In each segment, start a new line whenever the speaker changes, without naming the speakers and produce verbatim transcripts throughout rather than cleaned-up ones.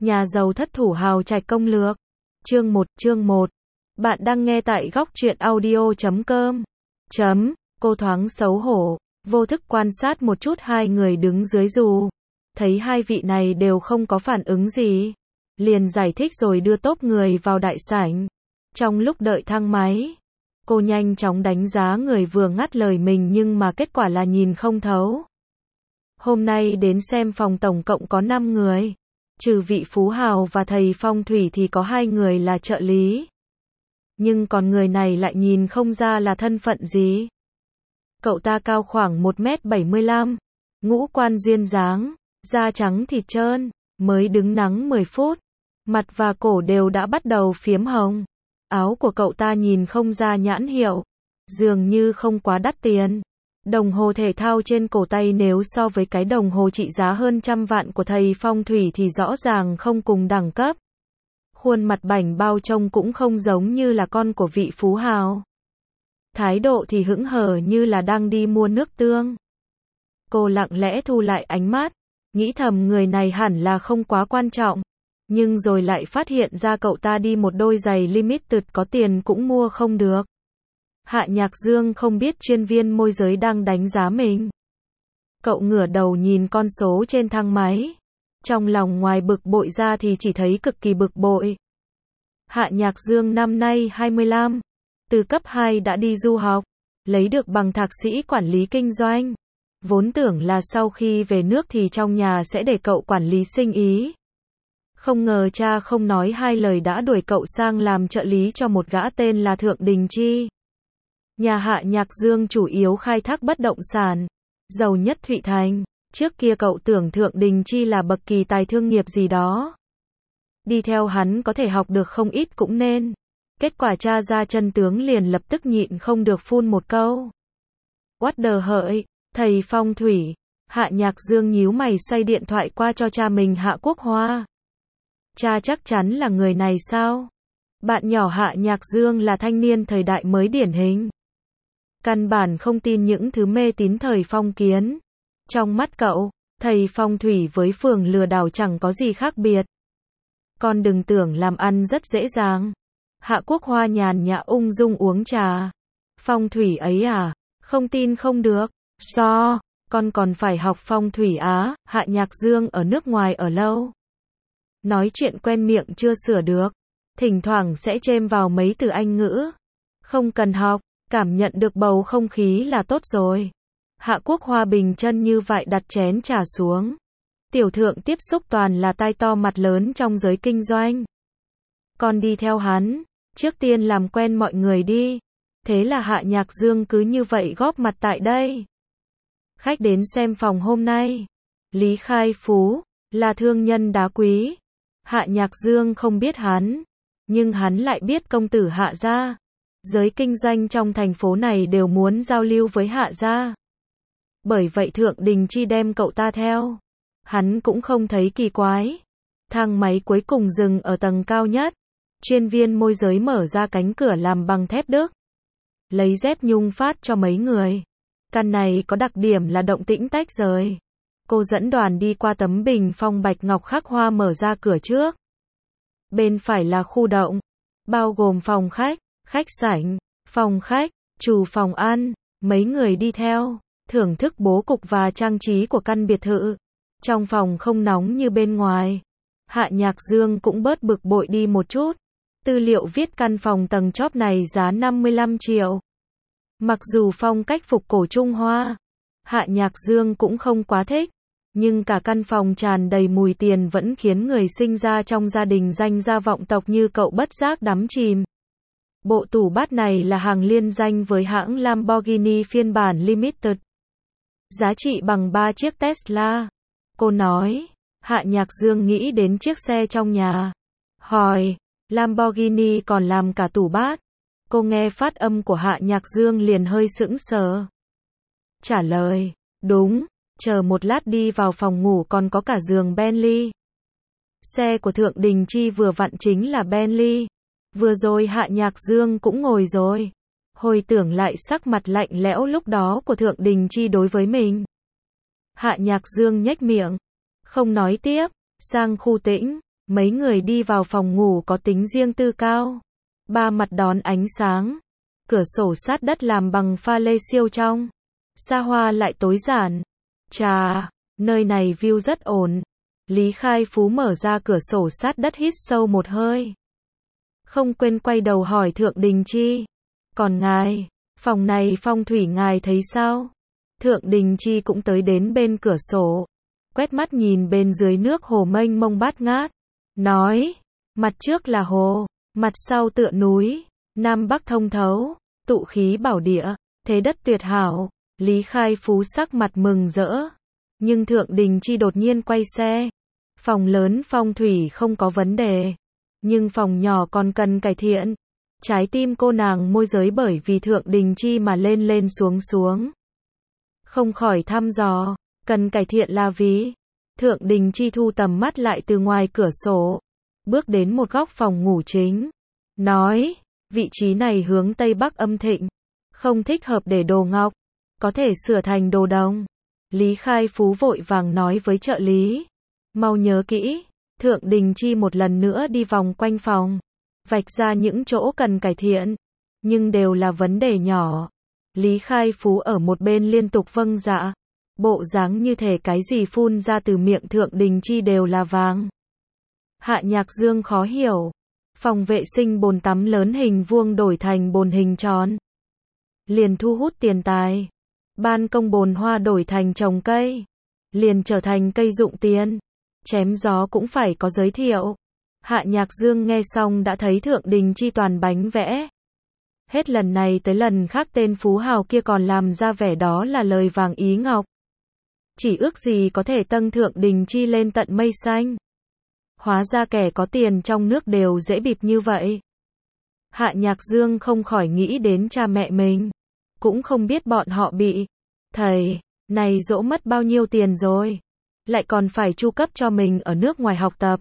Nhà giàu thất thủ hào trạch công lược. Chương một, chương một. Bạn đang nghe tại góc truyện audio chấm com. Chấm, cô thoáng xấu hổ, vô thức quan sát một chút hai người đứng dưới dù. Thấy hai vị này đều không có phản ứng gì. Liền giải thích rồi đưa tốp người vào đại sảnh. Trong lúc đợi thang máy, cô nhanh chóng đánh giá người vừa ngắt lời mình nhưng mà kết quả là nhìn không thấu. Hôm nay đến xem phòng tổng cộng có năm người. Trừ vị phú hào và thầy phong thủy thì có hai người là trợ lý. Nhưng còn người này lại nhìn không ra là thân phận gì. Cậu ta cao khoảng một mét bảy mươi lăm, ngũ quan duyên dáng, da trắng thịt trơn, mới đứng nắng mười phút. Mặt và cổ đều đã bắt đầu phiếm hồng. Áo của cậu ta nhìn không ra nhãn hiệu, dường như không quá đắt tiền. Đồng hồ thể thao trên cổ tay nếu so với cái đồng hồ trị giá hơn trăm vạn của thầy phong thủy thì rõ ràng không cùng đẳng cấp. Khuôn mặt bảnh bao trông cũng không giống như là con của vị phú hào. Thái độ thì hững hờ như là đang đi mua nước tương. Cô lặng lẽ thu lại ánh mắt, nghĩ thầm người này hẳn là không quá quan trọng. Nhưng rồi lại phát hiện ra cậu ta đi một đôi giày limited có tiền cũng mua không được. Hạ Nhạc Dương không biết chuyên viên môi giới đang đánh giá mình. Cậu ngửa đầu nhìn con số trên thang máy. Trong lòng ngoài bực bội ra thì chỉ thấy cực kỳ bực bội. Hạ Nhạc Dương năm nay hai mươi lăm. Từ cấp hai đã đi du học. Lấy được bằng thạc sĩ quản lý kinh doanh. Vốn tưởng là sau khi về nước thì trong nhà sẽ để cậu quản lý sinh ý. Không ngờ cha không nói hai lời đã đuổi cậu sang làm trợ lý cho một gã tên là Thượng Đình Chi. Nhà Hạ Nhạc Dương chủ yếu khai thác bất động sản, giàu nhất Thụy Thành. Trước kia cậu tưởng Thượng Đình Chi là bậc kỳ tài thương nghiệp gì đó. Đi theo hắn có thể học được không ít cũng nên. Kết quả tra ra chân tướng liền lập tức nhịn không được phun một câu. What the hợi, thầy phong thủy. Hạ Nhạc Dương nhíu mày xoay điện thoại qua cho cha mình Hạ Quốc Hoa. Cha chắc chắn là người này sao? Bạn nhỏ Hạ Nhạc Dương là thanh niên thời đại mới điển hình. Căn bản không tin những thứ mê tín thời phong kiến. Trong mắt cậu, thầy phong thủy với phường lừa đảo chẳng có gì khác biệt. Con đừng tưởng làm ăn rất dễ dàng. Hạ Quốc Hoa nhàn nhã ung dung uống trà. Phong thủy ấy à? Không tin không được. So, con còn phải học phong thủy á. Hạ Nhạc Dương ở nước ngoài ở lâu. Nói chuyện quen miệng chưa sửa được. Thỉnh thoảng sẽ chêm vào mấy từ Anh ngữ. Không cần học, cảm nhận được bầu không khí là tốt rồi. Hạ Quốc Hoa bình chân như vậy đặt chén trà xuống. Tiểu thượng tiếp xúc toàn là tai to mặt lớn trong giới kinh doanh. Con đi theo hắn, trước tiên làm quen mọi người đi. Thế là Hạ Nhạc Dương cứ như vậy góp mặt tại đây. Khách đến xem phòng hôm nay. Lý Khai Phú, là thương nhân đá quý. Hạ Nhạc Dương không biết hắn, nhưng hắn lại biết công tử Hạ gia. Giới kinh doanh trong thành phố này đều muốn giao lưu với Hạ gia. Bởi vậy Thượng Đình Chi đem cậu ta theo. Hắn cũng không thấy kỳ quái. Thang máy cuối cùng dừng ở tầng cao nhất. Chuyên viên môi giới mở ra cánh cửa làm bằng thép Đức. Lấy dép nhung phát cho mấy người. Căn này có đặc điểm là động tĩnh tách rời. Cô dẫn đoàn đi qua tấm bình phong bạch ngọc khắc hoa mở ra cửa trước. Bên phải là khu động, bao gồm phòng khách, khách sảnh, phòng khách, chủ phòng ăn. Mấy người đi theo, thưởng thức bố cục và trang trí của căn biệt thự. Trong phòng không nóng như bên ngoài. Hạ Nhạc Dương cũng bớt bực bội đi một chút. Tư liệu viết căn phòng tầng chóp này giá năm mươi lăm triệu. Mặc dù phong cách phục cổ Trung Hoa, Hạ Nhạc Dương cũng không quá thích. Nhưng cả căn phòng tràn đầy mùi tiền vẫn khiến người sinh ra trong gia đình danh gia vọng tộc như cậu bất giác đắm chìm. Bộ tủ bát này là hàng liên danh với hãng Lamborghini phiên bản Limited. Giá trị bằng ba chiếc Tesla. Cô nói. Hạ Nhạc Dương nghĩ đến chiếc xe trong nhà. Hỏi. Lamborghini còn làm cả tủ bát. Cô nghe phát âm của Hạ Nhạc Dương liền hơi sững sờ. Trả lời. Đúng. Chờ một lát đi vào phòng ngủ còn có cả giường Bentley. Xe của Thượng Đình Chi vừa vặn chính là Bentley. Vừa rồi Hạ Nhạc Dương cũng ngồi rồi. Hồi tưởng lại sắc mặt lạnh lẽo lúc đó của Thượng Đình Chi đối với mình. Hạ Nhạc Dương nhếch miệng. Không nói tiếp. Sang khu tĩnh. Mấy người đi vào phòng ngủ có tính riêng tư cao. Ba mặt đón ánh sáng. Cửa sổ sát đất làm bằng pha lê siêu trong. Xa hoa lại tối giản. Chà, nơi này view rất ổn. Lý Khai Phú mở ra cửa sổ sát đất hít sâu một hơi. Không quên quay đầu hỏi Thượng Đình Chi. Còn ngài, phòng này phong thủy ngài thấy sao? Thượng Đình Chi cũng tới đến bên cửa sổ. Quét mắt nhìn bên dưới nước hồ mênh mông bát ngát. Nói, mặt trước là hồ, mặt sau tựa núi, Nam Bắc thông thấu, tụ khí bảo địa, thế đất tuyệt hảo. Lý Khai Phú sắc mặt mừng rỡ. Nhưng Thượng Đình Chi đột nhiên quay xe. Phòng lớn phong thủy không có vấn đề. Nhưng phòng nhỏ còn cần cải thiện. Trái tim cô nàng môi giới bởi vì Thượng Đình Chi mà lên lên xuống xuống. Không khỏi thăm dò, cần cải thiện là vì. Thượng Đình Chi thu tầm mắt lại từ ngoài cửa sổ. Bước đến một góc phòng ngủ chính. Nói, vị trí này hướng Tây Bắc âm thịnh. Không thích hợp để đồ ngọc. Có thể sửa thành đồ đồng. Lý Khai Phú vội vàng nói với trợ lý. Mau nhớ kỹ. Thượng Đình Chi một lần nữa đi vòng quanh phòng. Vạch ra những chỗ cần cải thiện. Nhưng đều là vấn đề nhỏ. Lý Khai Phú ở một bên liên tục vâng dạ. Bộ dáng như thể cái gì phun ra từ miệng Thượng Đình Chi đều là vàng. Hạ Nhạc Dương khó hiểu. Phòng vệ sinh bồn tắm lớn hình vuông đổi thành bồn hình tròn. Liền thu hút tiền tài. Ban công bồn hoa đổi thành trồng cây. Liền trở thành cây dụng tiền. Chém gió cũng phải có giới thiệu. Hạ Nhạc Dương nghe xong đã thấy Thượng Đình Chi toàn bánh vẽ. Hết lần này tới lần khác tên phú hào kia còn làm ra vẻ đó là lời vàng ý ngọc. Chỉ ước gì có thể tăng Thượng Đình Chi lên tận mây xanh. Hóa ra kẻ có tiền trong nước đều dễ bịp như vậy. Hạ Nhạc Dương không khỏi nghĩ đến cha mẹ mình. Cũng không biết bọn họ bị thầy này dỗ mất bao nhiêu tiền rồi. Lại còn phải chu cấp cho mình ở nước ngoài học tập.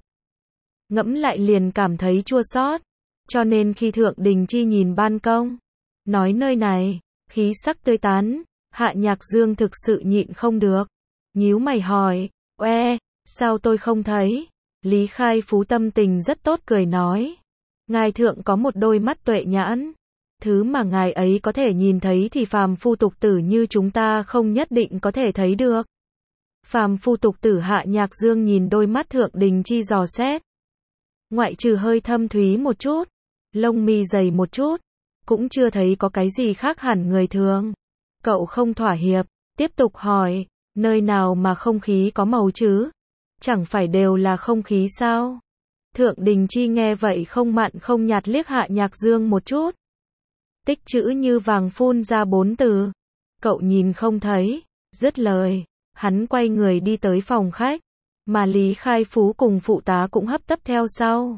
Ngẫm lại liền cảm thấy chua xót. Cho nên khi Thượng Đình Chi nhìn ban công, nói nơi này, khí sắc tươi tắn, Hạ Nhạc Dương thực sự nhịn không được. Nhíu mày hỏi, oe, sao tôi không thấy? Lý Khai Phú tâm tình rất tốt cười nói. Ngài Thượng có một đôi mắt tuệ nhãn. Thứ mà ngài ấy có thể nhìn thấy thì phàm phu tục tử như chúng ta không nhất định có thể thấy được. Phàm phu tục tử. Hạ Nhạc Dương nhìn đôi mắt Thượng Đình Chi dò xét. Ngoại trừ hơi thâm thúy một chút, lông mi dày một chút, cũng chưa thấy có cái gì khác hẳn người thường. Cậu không thỏa hiệp, tiếp tục hỏi, nơi nào mà không khí có màu chứ? Chẳng phải đều là không khí sao? Thượng Đình Chi nghe vậy không mặn không nhạt liếc Hạ Nhạc Dương một chút. Tích chữ như vàng phun ra bốn từ. Cậu nhìn không thấy, dứt lời, hắn quay người đi tới phòng khách, mà Lý Khai Phú cùng phụ tá cũng hấp tấp theo sau.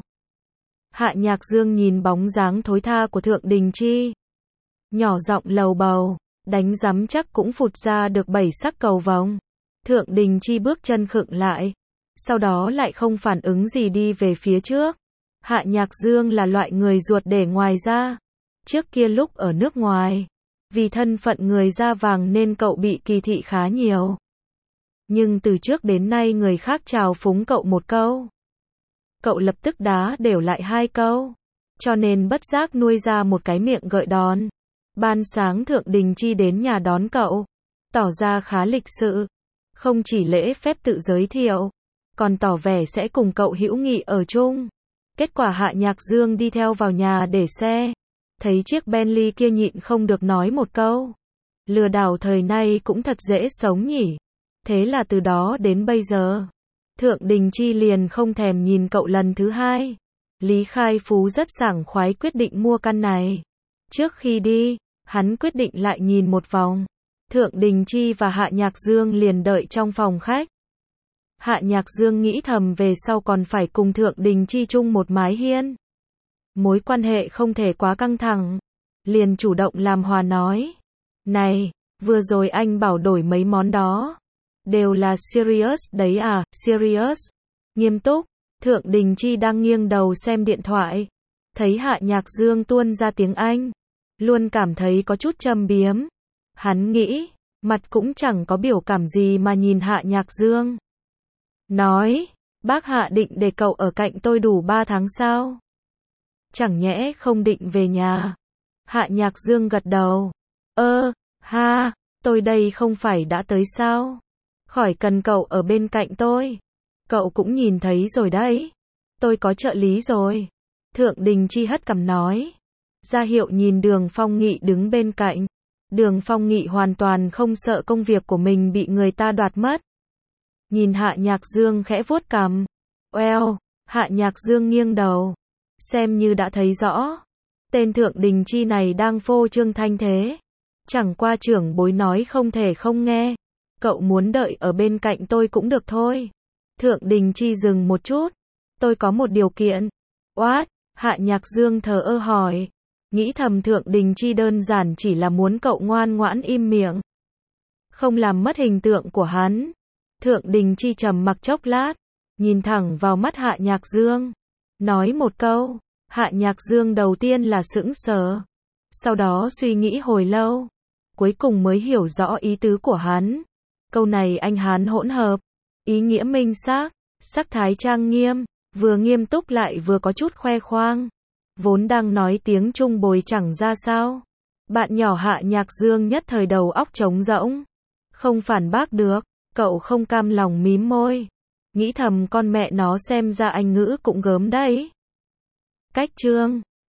Hạ Nhạc Dương nhìn bóng dáng thối tha của Thượng Đình Chi. Nhỏ giọng lầu bầu, đánh rắm chắc cũng phụt ra được bảy sắc cầu vồng. Thượng Đình Chi bước chân khựng lại. Sau đó lại không phản ứng gì đi về phía trước. Hạ Nhạc Dương là loại người ruột để ngoài ra. Trước kia lúc ở nước ngoài, vì thân phận người da vàng nên cậu bị kỳ thị khá nhiều. Nhưng từ trước đến nay người khác chào phúng cậu một câu, cậu lập tức đá đều lại hai câu. Cho nên bất giác nuôi ra một cái miệng gợi đòn. Ban sáng Thượng Đình Chi đến nhà đón cậu, tỏ ra khá lịch sự. Không chỉ lễ phép tự giới thiệu, còn tỏ vẻ sẽ cùng cậu hữu nghị ở chung. Kết quả Hạ Nhạc Dương đi theo vào nhà để xe. Thấy chiếc Bentley kia nhịn không được nói một câu. Lừa đảo thời nay cũng thật dễ sống nhỉ. Thế là từ đó đến bây giờ, Thượng Đình Chi liền không thèm nhìn cậu lần thứ hai. Lý Khai Phú rất sảng khoái quyết định mua căn này. Trước khi đi, hắn quyết định lại nhìn một vòng. Thượng Đình Chi và Hạ Nhạc Dương liền đợi trong phòng khách. Hạ Nhạc Dương nghĩ thầm về sau còn phải cùng Thượng Đình Chi chung một mái hiên. Mối quan hệ không thể quá căng thẳng. Liền chủ động làm hòa nói. Này, vừa rồi anh bảo đổi mấy món đó. Đều là serious đấy à, serious. Nghiêm túc. Thượng Đình Chi đang nghiêng đầu xem điện thoại. Thấy Hạ Nhạc Dương tuôn ra tiếng Anh. Luôn cảm thấy có chút châm biếm. Hắn nghĩ, mặt cũng chẳng có biểu cảm gì mà nhìn Hạ Nhạc Dương. Nói, Bác Hạ định để cậu ở cạnh tôi đủ ba tháng sao? Chẳng nhẽ không định về nhà? Hạ Nhạc Dương gật đầu. Ơ, ha, tôi đây không phải đã tới sao? Khỏi cần cậu ở bên cạnh tôi. Cậu cũng nhìn thấy rồi đấy. Tôi có trợ lý rồi. Thượng Đình Chi hất cằm nói. Ra hiệu nhìn Đường Phong Nghị đứng bên cạnh. Đường Phong Nghị hoàn toàn không sợ công việc của mình bị người ta đoạt mất. Nhìn Hạ Nhạc Dương khẽ vuốt cằm. Oeo, Hạ Nhạc Dương nghiêng đầu. Xem như đã thấy rõ. Tên Thượng Đình Chi này đang phô trương thanh thế. Chẳng qua trưởng bối nói không thể không nghe. Cậu muốn đợi ở bên cạnh tôi cũng được thôi. Thượng Đình Chi dừng một chút. Tôi có một điều kiện. What? Hạ Nhạc Dương thờ ơ hỏi. Nghĩ thầm Thượng Đình Chi đơn giản chỉ là muốn cậu ngoan ngoãn im miệng. Không làm mất hình tượng của hắn. Thượng Đình Chi trầm mặc chốc lát. Nhìn thẳng vào mắt Hạ Nhạc Dương. Nói một câu. Hạ Nhạc Dương đầu tiên là sững sờ. Sau đó suy nghĩ hồi lâu. Cuối cùng mới hiểu rõ ý tứ của hắn. Câu này anh Hán hỗn hợp. Ý nghĩa minh xác. Sắc thái trang nghiêm. Vừa nghiêm túc lại vừa có chút khoe khoang. Vốn đang nói tiếng Trung bồi chẳng ra sao. Bạn nhỏ Hạ Nhạc Dương nhất thời đầu óc trống rỗng. Không phản bác được. Cậu không cam lòng mím môi. Nghĩ thầm con mẹ nó xem ra anh ngữ cũng gớm đấy. Cách chương